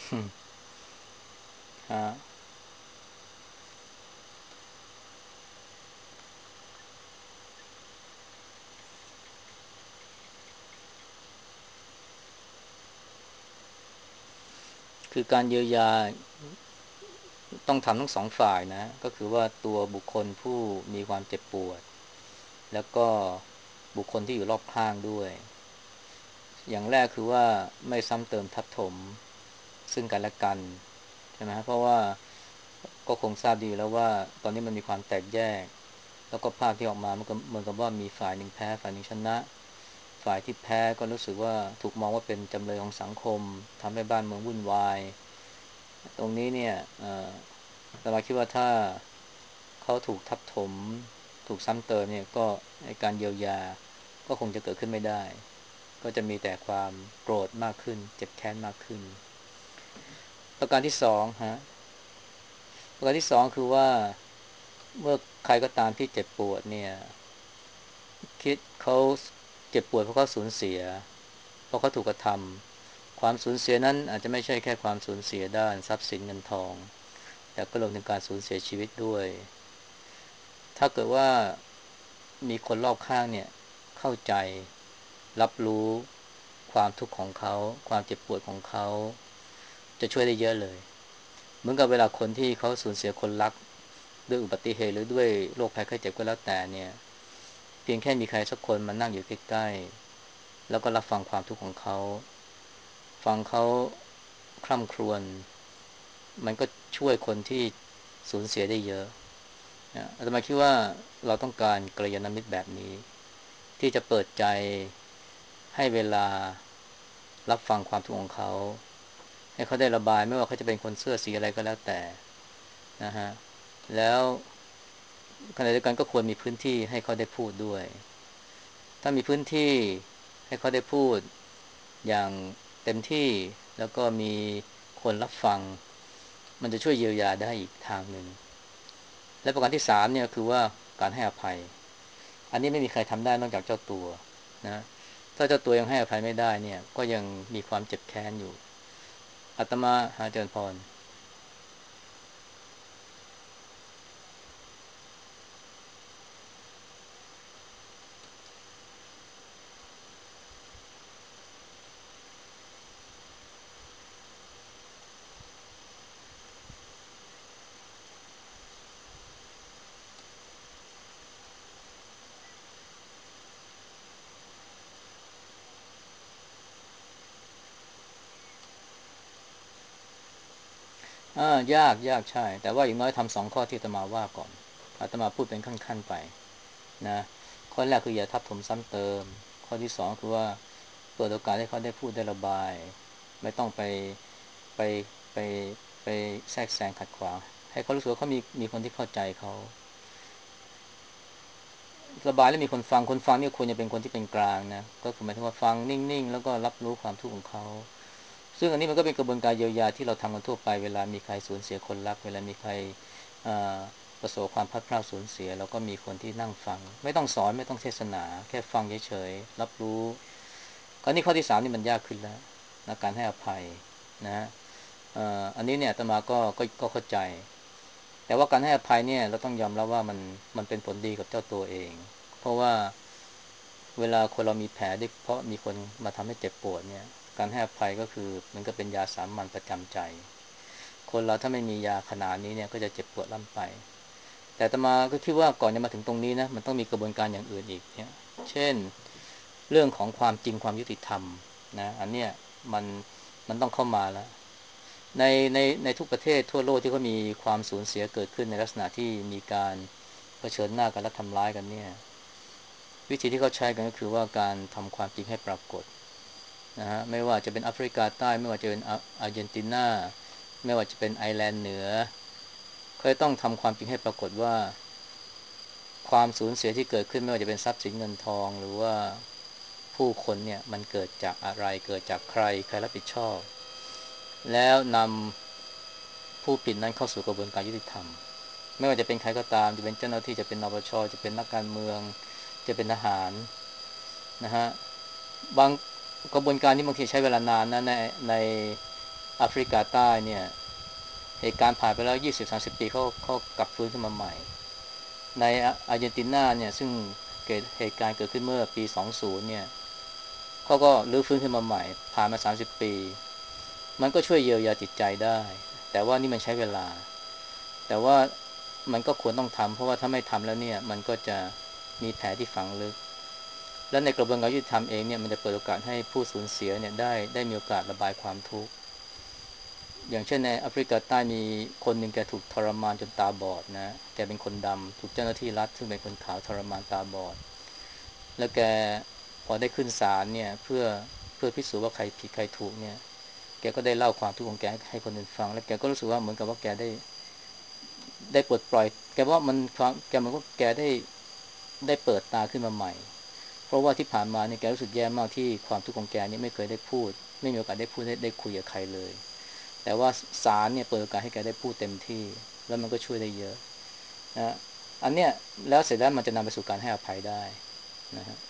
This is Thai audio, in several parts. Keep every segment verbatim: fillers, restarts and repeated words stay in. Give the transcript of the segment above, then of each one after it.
ฮะคือการเยียวยาต้องทำทั้งสองฝ่ายนะก็คือว่าตัวบุคคลผู้มีความเจ็บปวดแล้วก็บุคคลที่อยู่รอบข้างด้วยอย่างแรกคือว่าไม่ซ้ำเติมทับถมซึ่งกันและกันใช่ไหมเพราะว่าก็คงทราบดีแล้วว่าตอนนี้มันมีความแตกแยกแล้วก็ภาพที่ออกมามันก็เหมือนกับว่ามีฝ่ายหนึ่งแพ้ฝ่ายหนึ่งชนะฝ่ายที่แพ้ก็รู้สึกว่าถูกมองว่าเป็นจำเลยของสังคมทำให้บ้านเมืองวุ่นวายตรงนี้เนี่ยเอ่อแต่มาคิดว่าถ้าเขาถูกทับถมถูกซ้ำเติมเนี่ยก็การเยียวยาก็คงจะเกิดขึ้นไม่ได้ ก็จะมีแต่ความโกรธมากขึ้นเจ็บแค้นมากขึ้นประการที่สองฮะประการที่สองคือว่าเมื่อใครก็ตามที่เจ็บปวดเนี่ยคิดเขาเจ็บปวดเพราะเขาสูญเสียเพราะเขาถูกกระทำความสูญเสียนั้นอาจจะไม่ใช่แค่ความสูญเสียด้านทรัพย์สินเงินทองแต่ก็รวมถึงการสูญเสียชีวิตด้วยถ้าเกิดว่ามีคนรอบข้างเนี่ยเข้าใจรับรู้ความทุกข์ของเขาความเจ็บปวดของเขาจะช่วยได้เยอะเลยเหมือนกับเวลาคนที่เขาสูญเสียคนรักด้วยอุบัติเหตุหรือด้วยโรคภัยไข้เจ็บก็แล้วแต่เนี่ยเพียงแค่มีใครสักคนมานั่งอยู่ใกล้ๆแล้วก็รับฟังความทุกข์ของเขาฟังเขาคร่ำครวญมันก็ช่วยคนที่สูญเสียได้เยอะนะอาตมาคิดว่าเราต้องการกัลยาณมิตรแบบนี้ที่จะเปิดใจให้เวลารับฟังความทุกข์ของเขาให้เขาได้ระบายไม่ว่าเขาจะเป็นคนเสื้อสีอะไรก็แล้วแต่นะฮะแล้วขณะเดียวกันก็ควรมีพื้นที่ให้เขาได้พูดด้วยถ้ามีพื้นที่ให้เขาได้พูดอย่างเต็มที่แล้วก็มีคนรับฟังมันจะช่วยเยียวยาได้อีกทางหนึ่งและประการที่สามเนี่ยคือว่าการให้อภัยอันนี้ไม่มีใครทำได้นอกจากเจ้าตัวนะถ้าเจ้าตัวยังให้อภัยไม่ได้เนี่ยก็ยังมีความเจ็บแค้นอยู่อาตมาหาเจริญพร อายากยากใช่แต่ว่าอย่างน้อยทำสองข้อที่อาตมาว่าก่อนอาตมาพูดเป็นขั้นๆไปนะข้อแรกคืออย่าทับถมซ้ำเติมข้อที่สองคือว่าเปิดโอกาสให้เขาได้พูดได้ระบายไม่ต้องไปไปไปไปแทรกแซงขัดขวางให้เขารู้สึกว่าเขามีมีคนที่เข้าใจเขาระบายแล้วมีคนฟังคนฟังเนี่ยควรจะเป็นคนที่เป็นกลางนะก็คือหมายถึงว่าฟังนิ่งๆแล้วก็รับรู้ความทุกข์ของเขา ซึ่งอันนี้มันก็เป็นกระบวนการเยียวยาที่เราทำกันทั่วไปเวลามีใครสูญเสียคนรักเวลามีใครประสบความพลัดพรากสูญเสียแล้วก็มีคนที่นั่งฟังไม่ต้องสอนไม่ต้องเทศนาแค่ฟังเฉยๆรับรู้คราวนี้ข้อที่สามนี่มันยากขึ้นแล้วนะการให้อภัยนะอันนี้เนี่ยอาตมาก็ก็ก็เข้าใจแต่ว่าการให้อภัยเนี่ยเราต้องยอมรับว่ามันมันเป็นผลดีกับเจ้าตัวเองเพราะว่าเวลาคนเรามีแผลที่เพราะมีคนมาทำให้เจ็บปวดเนี่ยการให้อภัยก็คือมันก็เป็นยาสามัญประจำใจคนเราถ้าไม่มียาขนาดนี้เนี่ยก็จะเจ็บปวดล่ำไปแต่อาตมาก็คิดว่าก่อนจะมาถึงตรงนี้นะมันต้องมีกระบวนการอย่างอื่นอีกเนี่ยเช่นเรื่องของความจริงความยุติธรรมนะอันเนี้ยมันมันต้องเข้ามาแล้วในในในทุกประเทศทั่วโลกที่เขามีความสูญเสียเกิดขึ้นในลักษณะที่มีการเผชิญหน้ากันและทำร้ายกันเนี่ยวิธีที่เขาใช้กันก็คือว่าการทำความจริงให้ปรากฏนะฮะไม่ว่าจะเป็นแอฟริกาใต้ไม่ว่าจะเป็นอาร์เจนตินาไม่ว่าจะเป็นไอร์แลนด์เหนือเขาจะต้องทำความจริงให้ปรากฏว่าความสูญเสียที่เกิดขึ้นไม่ว่าจะเป็นทรัพย์สินเงินทองหรือว่าผู้คนเนี่ยมันเกิดจากอะไรเกิดจากใครใครรับผิดชอบแล้วนำผู้ผิดนั้นเข้าสู่กระบวนการยุติธรรมไม่ว่าจะเป็นใครก็ตามจะเป็นเจ้าหน้าที่จะเป็นนปชจะเป็นนักการเมืองจะเป็นทหารนะฮะบางกระบวนการนี้บางทีใช้เวลานานนะในในแอฟริกาใต้เนี่ยเหตุการณ์ผ่านไปแล้วยี่สิบถึงสามสิบปีเขาเขากลับฟื้นขึ้นมาใหม่ในอาร์เจนตินาเนี่ยซึ่งเกิดเหตุการณ์เกิดขึ้นเมื่อปีสองพันเนี่ยเขาก็รื้อฟื้นขึ้นมาใหม่ผ่านมาสามสิบปีมันก็ช่วยเยียวยาจิตใจได้แต่ว่านี่มันใช้เวลาแต่ว่ามันก็ควรต้องทำเพราะว่าถ้าไม่ทำแล้วเนี่ยมันก็จะมีแผลที่ฝังลึกและในกระบวนการยุติธรรมเองเนี่ยมันจะเปิดโอกาสให้ผู้สูญเสียเนี่ยได้ได้มีโอกาสระบายความทุกข์อย่างเช่นในแอฟริกาใต้มีคนหนึ่งแกถูกทรมานจนตาบอดนะแกเป็นคนดำถูกเจ้าหน้าที่รัฐซึ่งเป็นคนขาวทรมานตาบอดแล้วแกพอได้ขึ้นศาลเนี่ยเพื่อเพื่อพิสูจน์ว่าใครผิดใครถูกเนี่ยแกก็ได้เล่าความทุกข์ของแกให้คนอื่นฟังแล้วแกก็รู้สึกว่าเหมือนกับว่าแกได้ได้ปลดปล่อยแกว่ามันความแกมันก็แกได้ได้เปิดตาขึ้นมาใหม่เพราะว่าที่ผ่านมาเนี่ยแกรู้สึกแย่มากที่ความทุกข์ของแกนี่ไม่เคยได้พูดไม่มีโอกาสได้พูดได้ได้คุยกับใครเลยแต่ว่าศาลเนี่ยเปิดโอกาสให้แกได้พูดเต็มที่แล้วมันก็ช่วยได้เยอะนะอันเนี้ยแล้วเสร็จแล้วมันจะนำไปสู่การให้อภัยได้นะฮะ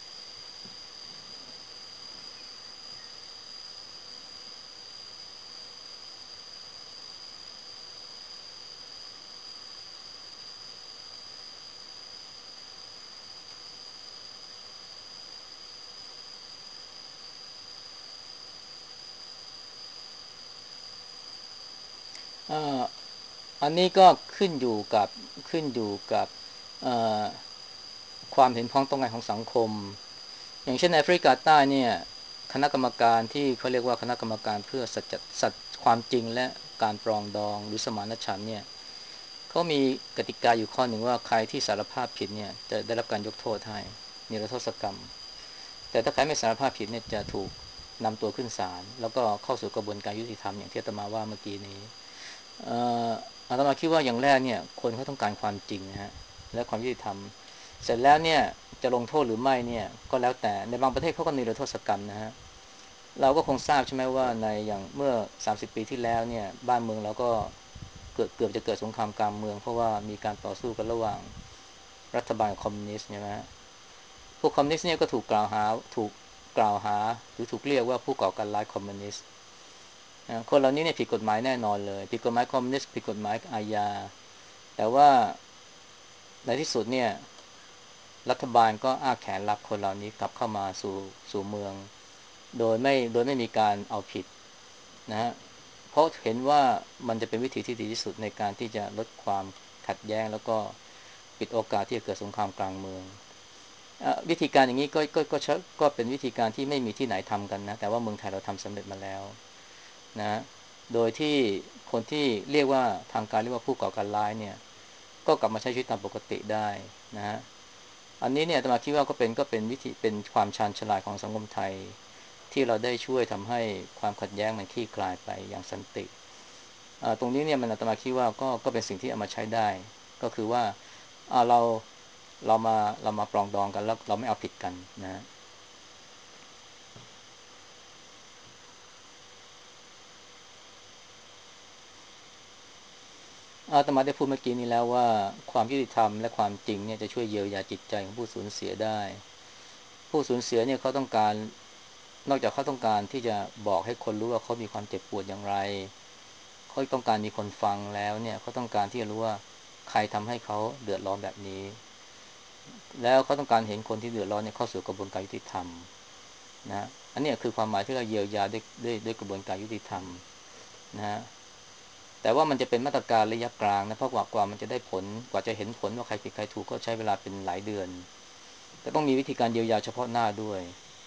อ่าอันนี้ก็ขึ้นอยู่กับขึ้นอยู่กับเอ่อความเห็นพ้องต้องกันของสังคมอย่างเช่นในแอฟริกาใต้เนี่ยคณะกรรมการที่เขาเรียกว่าคณะกรรมการเพื่อสัจสัจความจริงและการปรองดองหรือสมานฉันท์เนี่ยเขามีกติกาอยู่ข้อหนึ่งว่าใครที่สารภาพผิดเนี่ยจะได้รับการยกโทษให้นิรโทษกรรมแต่ถ้าใครไม่สารภาพผิดเนี่ยจะถูกนำตัวขึ้นศาลแล้วก็เข้าสู่กระบวนการยุติธรรมอย่างที่อาตมาว่าเมื่อกี้นี้เอ่ออาตมาคิดว่าอย่างแรกเนี่ยคนเขาต้องการความจริงนะฮะและความยุติธรรมเสร็จแล้วเนี่ยจะลงโทษหรือไม่เนี่ยก็แล้วแต่ในบางประเทศเขาก็นิรโทษกรรมนะฮะเราก็คงทราบใช่ไหมว่าในอย่างเมื่อสามสิบปีที่แล้วเนี่ยบ้านเมืองเราก็เกือบเกือบจะเกิดสงครามกลางเมืองเพราะว่ามีการต่อสู้กันระหว่างรัฐบาลคอมมิวนิสต์ใช่ไหมฮะพวกคอมมิวนิสต์เนี่ยก็ถูกกล่าวหาถูกกล่าวหาหรือถูกเรียกว่าผู้ก่อการร้ายคอมมิวนิสต์คนเหล่านี้เนี่ยผิดกฎหมายแน่นอนเลยผิดกฎหมายคอมมิวนิสต์ผิดกฎหมายอาญาแต่ว่าในที่สุดเนี่ยรัฐบาลก็อ้าแขนรับคนเหล่านี้กลับเข้ามาสู่สู่เมืองโดยไม่โดยไม่มีการเอาผิดนะฮะเพราะเห็นว่ามันจะเป็นวิธีที่ดีที่สุดในการที่จะลดความขัดแย้งแล้วก็ปิดโอกาสที่จะเกิดสงครามกลางเมืองวิธีการอย่างนี้ก็ก็ก็ก็เป็นวิธีการที่ไม่มีที่ไหนทำกันนะแต่ว่าเมืองไทยเราทำสำเร็จมาแล้วนะโดยที่คนที่เรียกว่าทางการเรียกว่าผู้ก่อการร้ายเนี่ยก็กลับมาใช้ชีวิตตามปกติได้นะฮะอันนี้เนี่ยอาตมาคิดว่าก็เป็นก็เป็นวิธีเป็นความชาญฉลาดของสังคมไทยที่เราได้ช่วยทำให้ความขัดแย้งมันคลี่คลายไปอย่างสันติตรงนี้เนี่ยมันอาตมาคิดว่าก็ก็เป็นสิ่งที่เอามาใช้ได้ก็คือว่าเราเรามาเรามาปรองดองกันแล้วเราไม่เอาผิดกันนะอาตมาได้พูดเมื่อกี้นี้แล้วว่าความยุติธรรมและความจริงเนี่ยจะช่วยเยียวยาจิตใจของผู้สูญเสียได้ผู้สูญเสียเนี่ยเขาต้องการนอกจากเขาต้องการที่จะบอกให้คนรู้ว่าเขามีความเจ็บปวดอย่างไรเขาต้องการมีคนฟังแล้วเนี่ยเขาต้องการที่จะรู้ว่าใครทำให้เขาเดือดร้อนแบบนี้แล้วเขาต้องการเห็นคนที่เดือดร้อนเนี่ยเข้าสู่กระบวนการยุติธรรมนะอันนี้คือความหมายที่เราเยียวยาด้วยด้วยด้วยกระบวนการยุติธรรมนะฮะแต่ว่ามันจะเป็นมาตรการระยะกลางนะเพราะกว่ากว่ามันจะได้ผลกว่าจะเห็นผลว่าใครผิดใครถูกก็ใช้เวลาเป็นหลายเดือนก็ต้องมีวิธีการเยียวยาเฉพาะหน้าด้วย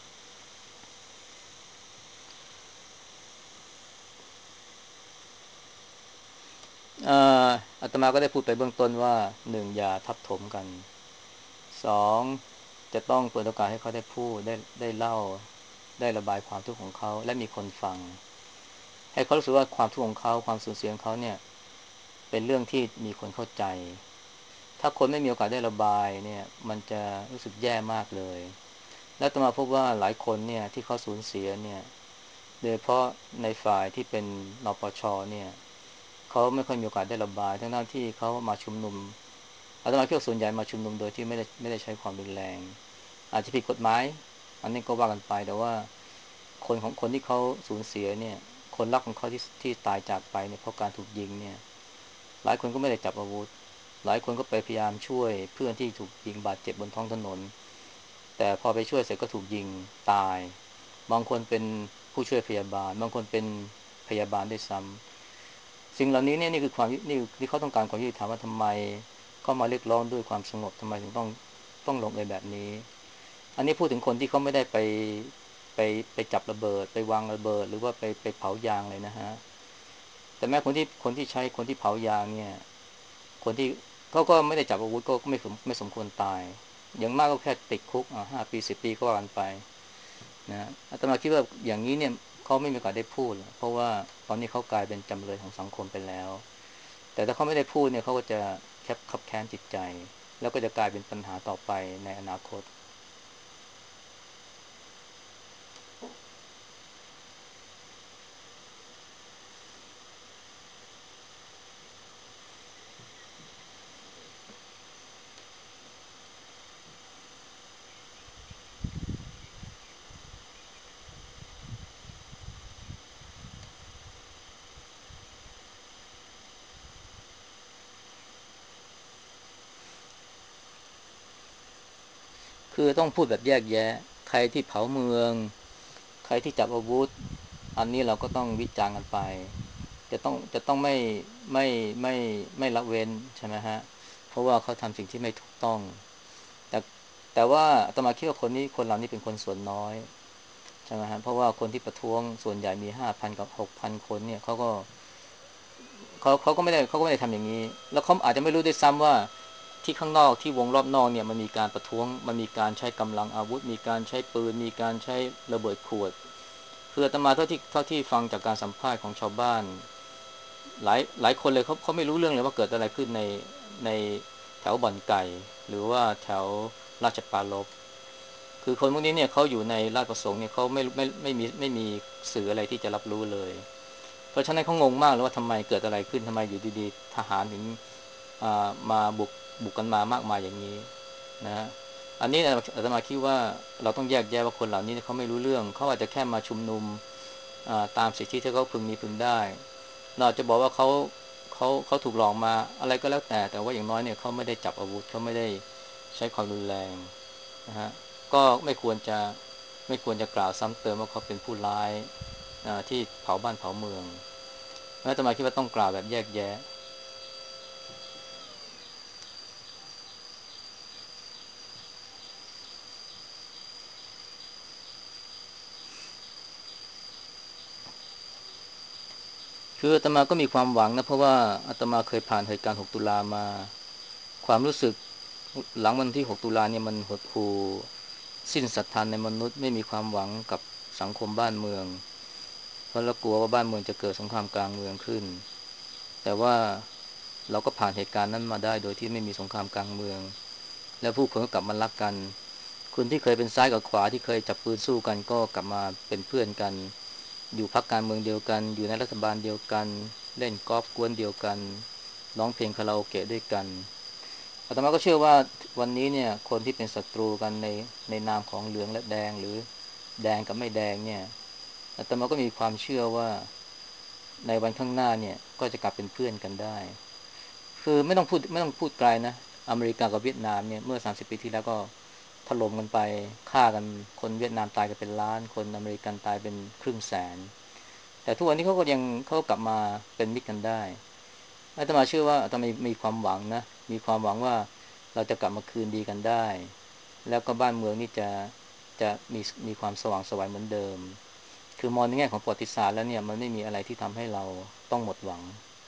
เอ่ออาตมาก็ได้พูดไปเบื้องต้นว่าหนึ่งอย่าทับถมกันสองจะต้องเปิดโอกาสให้เขาได้พูดได้ได้เล่าได้ระบายความทุกข์ของเขาและมีคนฟังให้เขารู้สึกว่าความทุกข์ของเขาความสูญเสียของเขาเนี่ยเป็นเรื่องที่มีคนเข้าใจถ้าคนไม่มีโอกาสได้ระบายเนี่ยมันจะรู้สึกแย่มากเลยและต่อมาพบว่าหลายคนเนี่ยที่เขาสูญเสียเนี่ยโดยเฉพาะในฝ่ายที่เป็นนปชเนี่ยเขาไม่ค่อยมีโอกาสได้ระบายทั้งๆที่เขามาชุมนุมอาตมาคิดว่าส่วนใหญ่มาชุมนุมโดยที่ไม่ได้ไม่ได้ใช้ความรุนแรงอาจจะผิดกฎหมายอันนี้ก็ว่ากันไปแต่ว่าคนของคนที่เขาสูญเสียเนี่ยคคนรักของเขาที่ที่ตายจากไปเนี่ยเพราะการถูกยิงเนี่ยหลายคนก็ไม่ได้จับอาวุธหลายคนก็ไปพยายามช่วยเพื่อนที่ถูกยิงบาดเจ็บบนท้องถนนแต่พอไปช่วยเสร็จก็ถูกยิงตายบางคนเป็นผู้ช่วยพยาบาลบางคนเป็นพยาบาลด้วยซ้ำสิ่งเหล่านี้เนี่ยนี่คือความนี่ที่เขาต้องการความยุติธรรมว่าทำไมเขามาเรียกร้องด้วยความสงบทำไมถึงต้องต้องลงเอยแบบนี้อันนี้พูดถึงคนที่เขาไม่ได้ไปไปไปจับระเบิดไปวางระเบิดหรือว่าไปไปเผายางเลยนะฮะแต่แม้คนที่คนที่ใช้คนที่เผายางเนี่ยคนที่เขาก็ไม่ได้จับอาวุธก็ไม่สมไม่สมควรตายอย่างมากก็แค่ติดคุกอ่ะห้าปีสิบปีก็ว่ากันไปนะอาตมาคิดว่าอย่างนี้เนี่ยเขาไม่มีโอกาสได้พูดเพราะว่าตอนนี้เขากลายเป็นจำเลยของสังคมไปแล้วแต่ถ้าเขาไม่ได้พูดเนี่ยเขาก็จะแคบคับแค้นจิตใจแล้วก็จะกลายเป็นปัญหาต่อไปในอนาคต คือต้องพูดแบบแยกแยะใครที่เผาเมืองใครที่จับอาวุธอันนี้เราก็ต้องวิจารณ์กันไปจะต้องจะต้องไม่ไม่ไม่ไม่ละเว้นใช่ไหมฮะเพราะว่าเขาทำสิ่งที่ไม่ถูกต้องแต่แต่ว่าอาตมาคิดว่าคนนี้คนเหล่านี้เป็นคนส่วนน้อยใช่ไหมฮะเพราะว่าคนที่ประท้วงส่วนใหญ่มีห้าพันกับหกพันคนเนี่ยเขาก็เขาเขาก็ไม่ได้เขาก็ไม่ได้ทำอย่างนี้แล้วเขาอาจจะไม่รู้ด้วยซ้ำว่าที่ข้างนอกที่วงรอบนอกเนี่ยมันมีการประท้วงมันมีการใช้กำลังอาวุธมีการใช้ปืนมีการใช้ระเบิดขวดคืออาตมาเท่าที่เท่าที่ฟังจากการสัมภาษณ์ของชาวบ้านหลายหลายคนเลยเขาเขาไม่รู้เรื่องเลยว่าเกิดอะไรขึ้นในในแถวบ่อนไก่หรือว่าแถวราชปรารภคือคนพวกนี้เนี่ยเขาอยู่ในราชประสงค์เนี่ยเขาไม่ไม่ไม่มีไม่มีสื่ออะไรที่จะรับรู้เลย เพราะฉะนั้นเขางงมากเลยว่าทำไมเกิดอะไรขึ้นทำไมอยู่ดีๆทหารถึงมาบุกบุกกันมามากมายอย่างนี้นะอันนี้อาตมาคิดว่าเราต้องแยกแยะว่าคนเหล่านี้เขาไม่รู้เรื่องเขาอาจจะแค่มาชุมนุมตามสิทธิที่เขาพึงมีพึงได้เราจะบอกว่าเขาเขาเขาถูกหลอกมาอะไรก็แล้วแต่แต่ว่าอย่างน้อยเนี่ยเขาไม่ได้จับอาวุธเขาไม่ได้ใช้ความรุนแรงนะฮะก็ไม่ควรจะไม่ควรจะกล่าวซ้ำเติมว่าเขาเป็นผู้ร้ายที่เผาบ้านเผาเมืองแล้วอาตมาคิดว่าต้องกล่าวแบบแยกแยะ คืออาตมาก็มีความหวังนะเพราะว่าอาตมาเคยผ่านเหตุการณ์หกตุลามาความรู้สึกหลังวันที่หกตุลาเนี่ยมันหดหู่สิ้นศรัทธานในมนุษย์ไม่มีความหวังกับสังคมบ้านเมืองเพราะเรากลัวว่าบ้านเมืองจะเกิดสงครามกลางเมืองขึ้นแต่ว่าเราก็ผ่านเหตุการณ์นั้นมาได้โดยที่ไม่มีสงครามกลางเมืองและผู้คนก็กลับมารักกันคนที่เคยเป็นซ้ายกับขวาที่เคยจับปืนสู้กันก็กลับมาเป็นเพื่อนกันอยู่พรรคการเมืองเดียวกันอยู่ในรัฐบาลเดียวกันเล่นกอล์ฟกวนเดียวกันร้องเพลงคาราโอเกะด้วยกันอาตมาก็เชื่อว่าวันนี้เนี่ยคนที่เป็นศัตรูกันในในนามของเหลืองและแดงหรือแดงกับไม่แดงเนี่ยอาตมาก็มีความเชื่อว่าในวันข้างหน้าเนี่ยก็จะกลับเป็นเพื่อนกันได้คือไม่ต้องพูดไม่ต้องพูดไกลนะอเมริกากับเวียดนามเนี่ยเมื่อสามสิบปีที่แล้วก็ถล่มกันไปฆ่ากันคนเวียดนามตายกันเป็นล้านคนอเมริกันตายเป็นครึ่งแสนแต่ทุกวันนี้เขาก็ยังเขากลับมาเป็นมิตรกันได้อาตมาเชื่อว่าอาตมามีความหวังนะมีความหวังว่าเราจะกลับมาคืนดีกันได้แล้วก็บ้านเมืองนี่จะจะมีมีความสว่างไสวเหมือนเดิมคือมองในแง่ของประวัติศาสตร์แล้วเนี่ยมันไม่มีอะไรที่ทำให้เราต้องหมดหวัง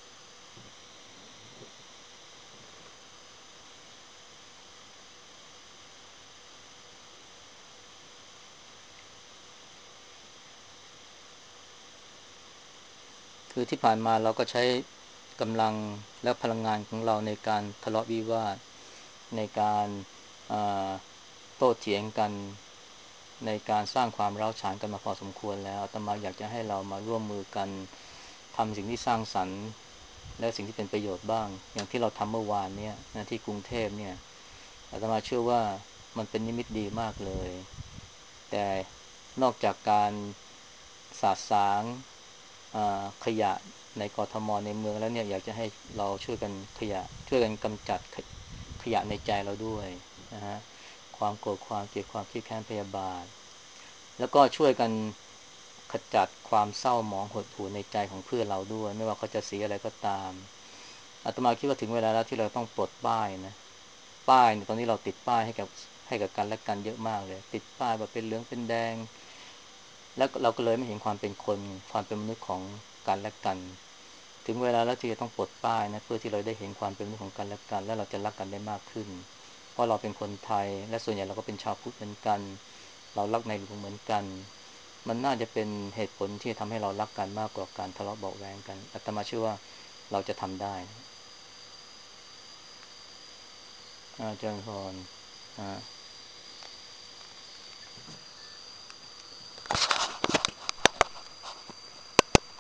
คือที่ผ่านมาเราก็ใช้กำลังและพลังงานของเราในการทะเลาะวิวาทในการโต้เถียงกันในการสร้างความร้าวฉานกันมาพอสมควรแล้วอาตมาอยากจะให้เรามาร่วมมือกันทำสิ่งที่สร้างสรรค์และสิ่งที่เป็นประโยชน์บ้างอย่างที่เราทำเมื่อวานเนี่ยนะที่กรุงเทพเนี่ยอาตมาเชื่อว่ามันเป็นนิมิตดีมากเลยแต่นอกจากการสาดสางอ่าขยะในกทมในเมืองแล้วเนี่ยอยากจะให้เราช่วยกันขยะช่วยกันกำจัดขขยะในใจเราด้วยนะฮะความโกรธความเกลียดความคิดแค้นพยาบาทแล้วก็ช่วยกันขจัดความเศร้าหมองหดหู่ในใจของเพื่อนเราด้วยไม่ว่าเขาจะสีอะไรก็ตามอาตมาคิดว่าถึงเวลาแล้วที่เราต้องปลดป้ายนะป้ายเนี่ยตอนนี้เราติดป้ายให้กับให้กับกันและกันเยอะมากเลยติดป้ายว่าเป็นเหลืองเป็นแดงแล้วเราก็เลยไม่เห็นความเป็นคนความเป็นมนุษย์ของกันและกันถึงเวลาแล้วที่จะต้องปลดป้ายนะเพื่อที่เราได้เห็นความเป็นมนุษย์ของกันและกันและเราจะรักกันได้มากขึ้นเพราะเราเป็นคนไทยและส่วนใหญ่เราก็เป็นชาวพุทธเหมือนกันเรารักในหลวงเหมือนกันมันน่าจะเป็นเหตุผลที่ทำให้เรารักกันมากกว่าการทะเลาะเบาะแว้งกันอาตมาเชื่อว่าเราจะทำได้อาจารย์พรอ่า